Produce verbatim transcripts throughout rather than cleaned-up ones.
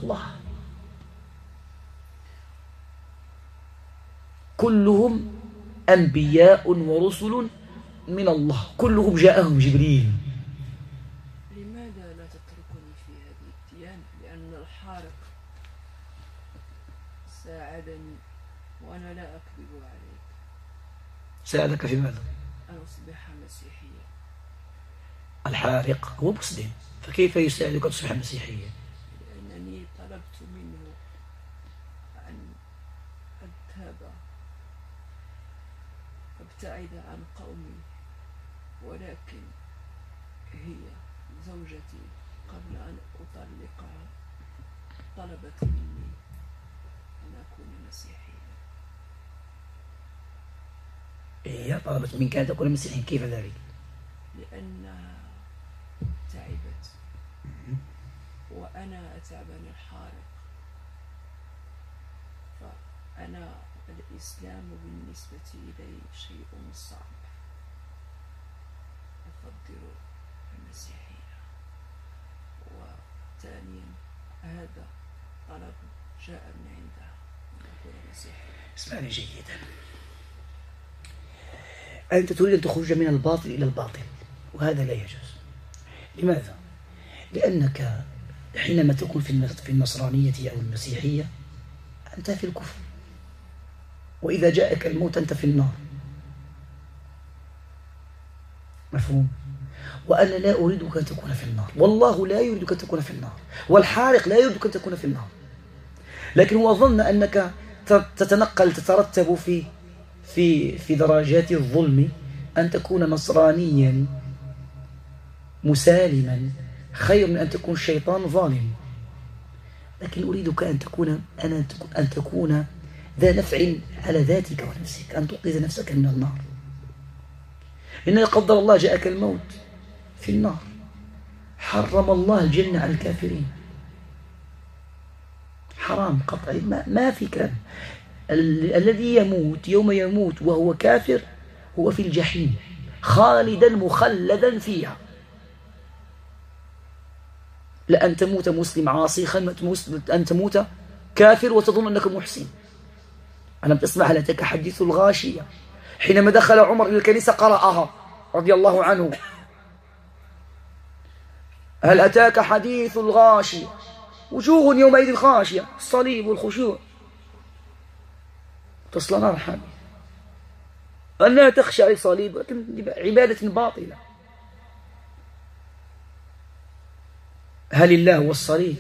الله، كلهم أنبياء ورسل من الله، كلهم جاءهم جبريل. لماذا لا تتركني في هذه الديانة؟ لأن الحارق ساعدني وأنا لا أكذب عليك. ساعدك في ماذا؟ أن أصبح مسيحيا. الحارق هو مسلم، فكيف يساعدك أن تصبح مسيحيا؟ لأنني طلبت منه أن أذهب أبتعد عن قومي، ولكن هي زوجتي قبل أن أطلقها طلبت مني أن أكون مسيحيا. هي طلبت منك أن تكون مسيحيا، كيف ذلك؟ لأنها تعبت وأنا أتعبني الحارق، فأنا الإسلام بالنسبة إلي شيء صعب، أفضل المسيحية. وثانيا هذا طلب جاء من عندها أن أكون مسيحيا. اسمعني جيدا، أنت تريد أن تخرج من الباطل إلى الباطل، وهذا لا يجوز. لماذا؟ لأنك حينما تكون في النصرانية أو المسيحية أنت في الكفر، وإذا جاءك الموت أنت في النار. مفهوم؟ وأنا لا أريدك أن تكون في النار، والله لا يريدك أن تكون في النار، والحارق لا يريدك أن تكون في النار، لكن هو ظن أنك تتنقل تترتب في في في درجات الظلم، أن تكون نصرانيا مسالما خير من أن تكون شيطان ظالم. لكن أريدك أن تكون أن تكون ذا نفع على ذاتك ونفسك، أن تنقذ نفسك من النار. إن قدر الله جاءك الموت في النار، حرم الله الجنة على الكافرين، حرام قطعي، ما, ما في كلام. ال الذي يموت يوم يموت وهو كافر هو في الجحيم خالدا مخلدا فيها. لأن تموت مسلم عاصي، أن تموت كافر وتظن أنك محسن. ألم تسمع هل أتاك حديث الغاشية؟ حينما دخل عمر إلى الكنيسة قرأها رضي الله عنه، هل أتاك حديث الغاشية، وجوه يومئذ خاشية، الصليب والخشوع، تصلى نار حامية. أنها تخشى الصليب، لكن عبادة باطلة. هل الله هو الصليب؟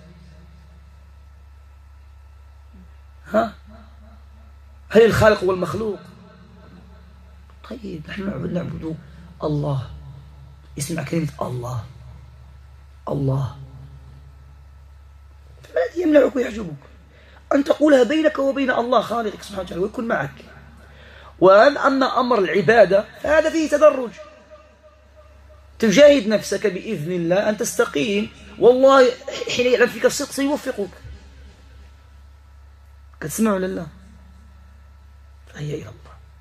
ها؟ هل الخالق هو المخلوق؟ طيب نحن نعبد نعبد الله. اسمع كلمة الله الله، فما الذي يمنعك ويحجبك أن تقولها بينك وبين الله خالقك سبحانه وتعالى ويكون معك؟ وأما أمر العبادة فهذا فيه تدرج، تجاهد نفسك بإذن الله أن تستقيم، والله حين يعلم فيك الصدق سيوفقك. كتسمعوا لله، فهي إلى الله.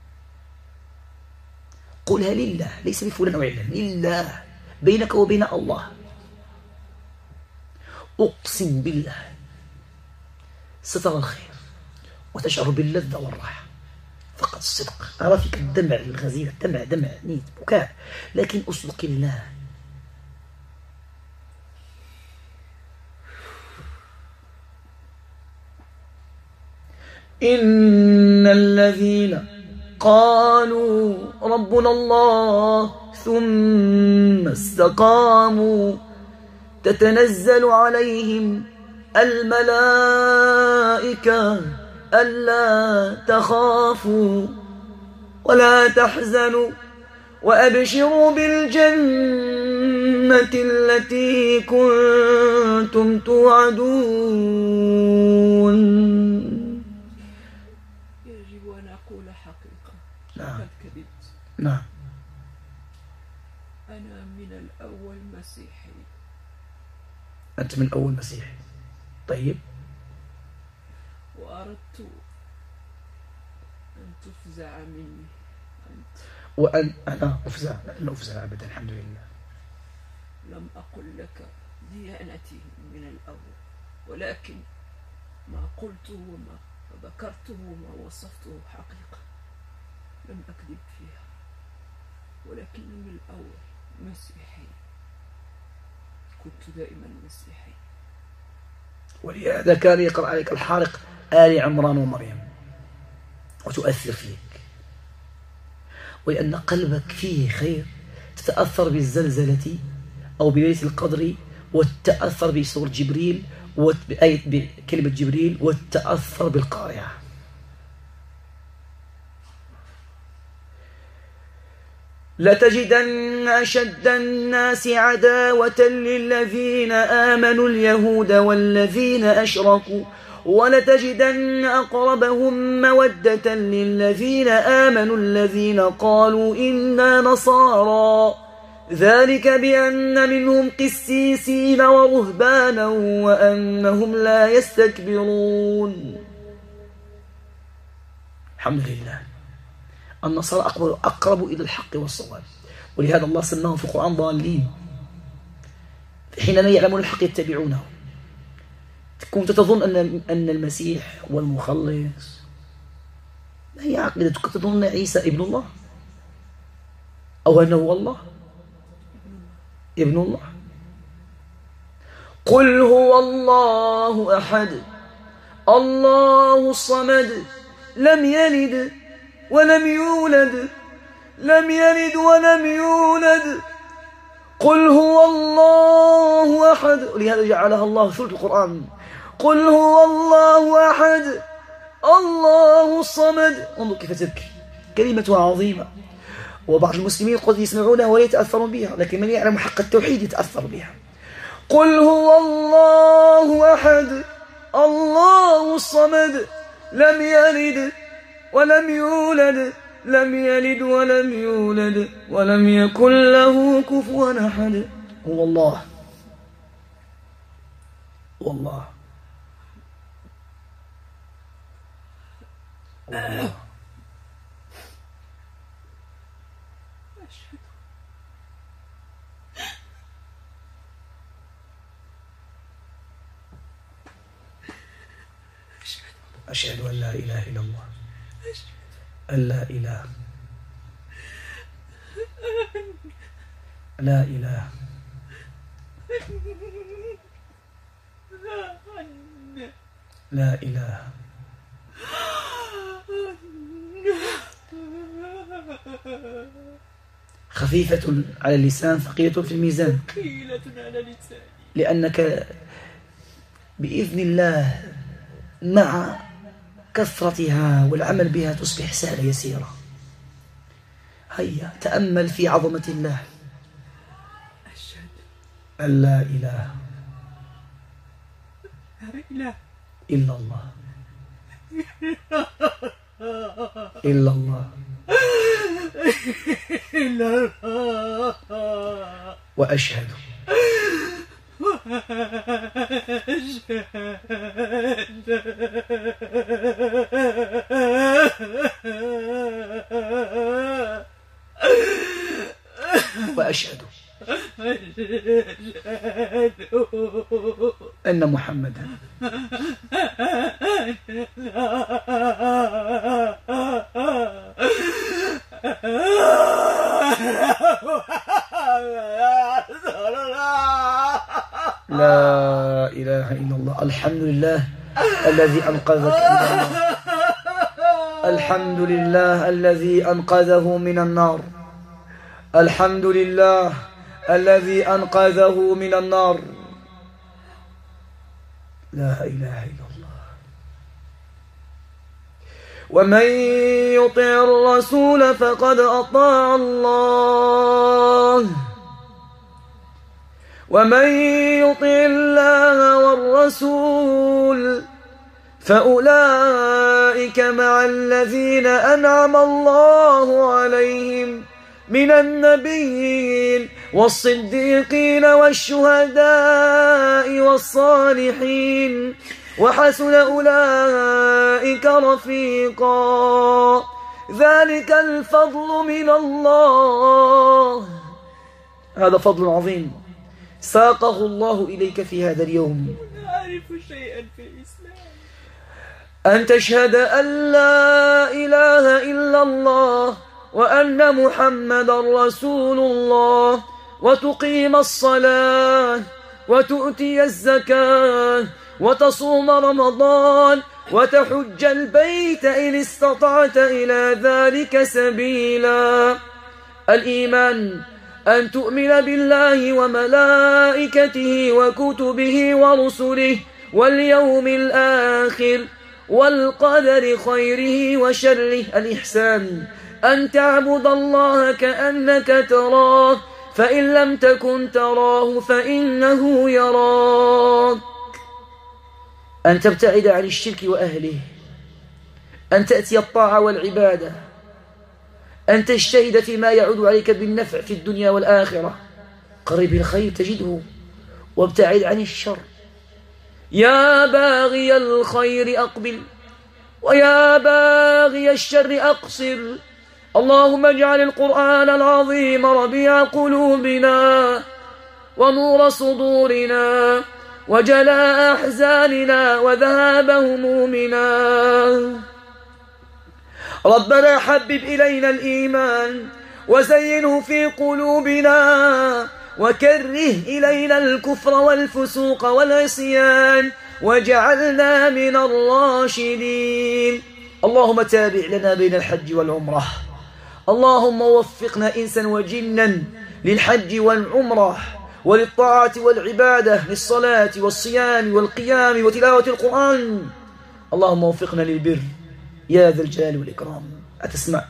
قولها لله، ليس لفلان أو علان، لله، بينك وبين الله. أقسم بالله سترى الخير وتشعر باللذة والراحة، فقط الصدق. أرى فيك الدمع الغزير، دمع دمع نيت بكاء، لكن أصدق الله. إن الذين قالوا ربنا الله ثم استقاموا تتنزل عليهم الملائكة ألا تخافوا ولا تحزنوا وأبشروا بالجنة التي كنتم توعدون. يجب أن أقول حقيقة. نعم. قد كذبت. نعم. أنا من الأول مسيحي. أنت من الأول مسيحي. طيب. وأردت أن تفزع مني أنت. وأن أنا أفزع؟ لن أفزع أبدا، الحمد لله. لم أقل لك ديانتي من الأول. ولكن ما قلته وما ذكرته وما وصفته حقيقة لم أكذب فيها، ولكنني الأول مسيحي، كنت دائما مسيحي. ولهذا كان يقرأ عليك الحارق آل عمران ومريم وتؤثر فيك، ولأن قلبك فيه خير تتأثر بالزلزلة أو بليلة القدر، وتتأثر بسورة جبريل وبآية بكلمة جبريل، وتتأثر بالقارعة. لتجدن أشد الناس عداوة للذين آمنوا اليهود والذين أشركوا، ولتجدن أقربهم مودة للذين آمنوا الذين قالوا إنا نصارى، ذلك بأن منهم قسيسين ورهبانا وأنهم لا يستكبرون. الحمد لله النصارى أقرب إلى الحق والصواب، ولهذا الله سماهم في القرآن ضالين، حينما يعلمون الحق يتبعونه. كنت تظن أن أن المسيح هو المخلص، ما هي عقيدتك؟ تظن عيسى ابن الله أو أنه هو الله؟ ابن الله. قل هو الله أحد الله الصمد لم يلد ولم يولد لم يلد ولم يولد. قل هو الله أحد، ولهذا جعلها الله سورة القرآن. قل هو الله أحد الله الصمد. انظر كيف تبكي، كلمة عظيمة، وبعض المسلمين قد يسمعونها ولا يتأثرون بها، لكن من يعلم حق التوحيد يتأثر بها. قل هو الله أحد الله الصمد لم يلد ولم يولد لم يلد ولم يولد ولم يكن له كفوا أحد. هو الله، والله والله أشهد أن لا إله إلا الله، أن لا إله لا إله لا إله خفيفة على اللسان ثقيلة في الميزان، لأنك بإذن الله مع كثرتها والعمل بها تصبح سهلة يسيرة. هيا تأمل في عظمة الله. أشهد أن لا إله إله إلا الله إلا الله إلا الله وأشهد وأشهد أن محمدا لا إله إلا الله. الحمد لله الذي أنقذك من النار، الحمد لله الذي أنقذه من النار، الحمد لله الذي أنقذه من النار. لا إله إلا الله. ومن يطع الرسول فقد أطاع الله، ومن يطع الله والرسول فأولئك مع الذين أنعم الله عليهم من النبيين والصديقين والشهداء والصالحين وحسن أولئك رفيقا. ذلك الفضل من الله. هذا فضل عظيم ساقه الله إليك في هذا اليوم. شيئا في الإسلام. أن تشهد أن لا إله إلا الله وأن محمدا رسول الله، وتقيم الصلاة وتؤتي الزكاة وتصوم رمضان وتحج البيت إن استطعت إلى ذلك سبيلا. الإيمان أن تؤمن بالله وملائكته وكتبه ورسله واليوم الآخر والقدر خيره وشره. الإحسان أن تعبد الله كأنك تراه، فإن لم تكن تراه فإنه يراك. أن تبتعد عن الشرك وأهله، أن تأتي الطاعة والعبادة، أن تجتهد فيما يعود عليك بالنفع في الدنيا والآخرة. قرب الخير تجده وابتعد عن الشر. يا باغي الخير أقبل ويا باغي الشر أقصر. اللهم اجعل القرآن العظيم ربيع قلوبنا ونور صدورنا وجلاء أحزاننا وذهاب همومنا. ربنا حبب إلينا الإيمان وزينه في قلوبنا وكره إلينا الكفر والفسوق والعصيان وجعلنا من الراشدين. اللهم تابع لنا بين الحج والعمرة. اللهم وفقنا إنسا وجنا للحج والعمرة وللطاعة والعبادة، للصلاة والصيام والقيام وتلاوة القرآن. اللهم وفقنا للبر يا ذا الجلال والإكرام. أتسمع